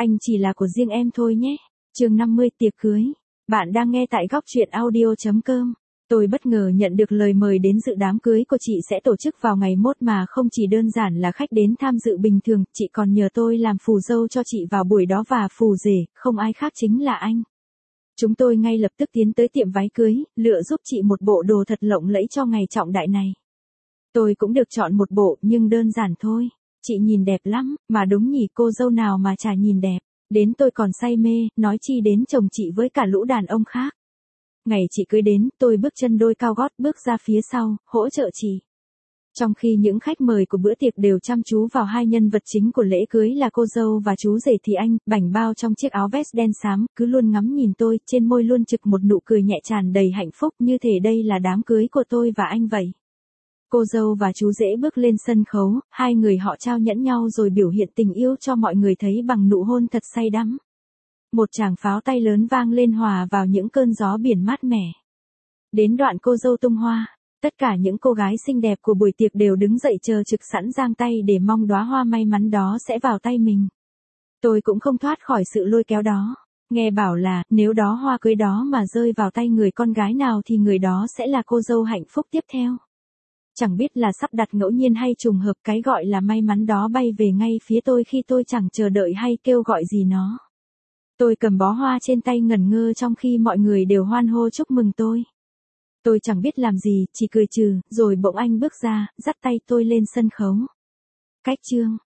Anh chỉ là của riêng em thôi nhé. Chương 50 tiệc cưới. Bạn đang nghe tại góc truyện audio.com. Tôi bất ngờ nhận được lời mời đến dự đám cưới của chị sẽ tổ chức vào ngày mốt mà không chỉ đơn giản là khách đến tham dự bình thường, chị còn nhờ tôi làm phù dâu cho chị vào buổi đó và phù rể, không ai khác chính là anh. Chúng tôi ngay lập tức tiến tới tiệm váy cưới, lựa giúp chị một bộ đồ thật lộng lẫy cho ngày trọng đại này. Tôi cũng được chọn một bộ nhưng đơn giản thôi. Chị nhìn đẹp lắm, mà đúng nhỉ, cô dâu nào mà chả nhìn đẹp. Đến tôi còn say mê, nói chi đến chồng chị với cả lũ đàn ông khác. Ngày chị cưới đến, tôi bước chân đôi cao gót bước ra phía sau, hỗ trợ chị. Trong khi những khách mời của bữa tiệc đều chăm chú vào hai nhân vật chính của lễ cưới là cô dâu và chú rể thì anh, bảnh bao trong chiếc áo vest đen xám, cứ luôn ngắm nhìn tôi, trên môi luôn trực một nụ cười nhẹ tràn đầy hạnh phúc như thể đây là đám cưới của tôi và anh vậy. Cô dâu và chú rể bước lên sân khấu, hai người họ trao nhẫn nhau rồi biểu hiện tình yêu cho mọi người thấy bằng nụ hôn thật say đắm. Một tràng pháo tay lớn vang lên hòa vào những cơn gió biển mát mẻ. Đến đoạn cô dâu tung hoa, tất cả những cô gái xinh đẹp của buổi tiệc đều đứng dậy chờ trực sẵn giang tay để mong đóa hoa may mắn đó sẽ vào tay mình. Tôi cũng không thoát khỏi sự lôi kéo đó. Nghe bảo là, nếu đó hoa cưới đó mà rơi vào tay người con gái nào thì người đó sẽ là cô dâu hạnh phúc tiếp theo. Chẳng biết là sắp đặt ngẫu nhiên hay trùng hợp, cái gọi là may mắn đó bay về ngay phía tôi khi tôi chẳng chờ đợi hay kêu gọi gì nó. Tôi cầm bó hoa trên tay ngẩn ngơ trong khi mọi người đều hoan hô chúc mừng tôi. Tôi chẳng biết làm gì, chỉ cười trừ, rồi bỗng anh bước ra, dắt tay tôi lên sân khấu. Cách chương.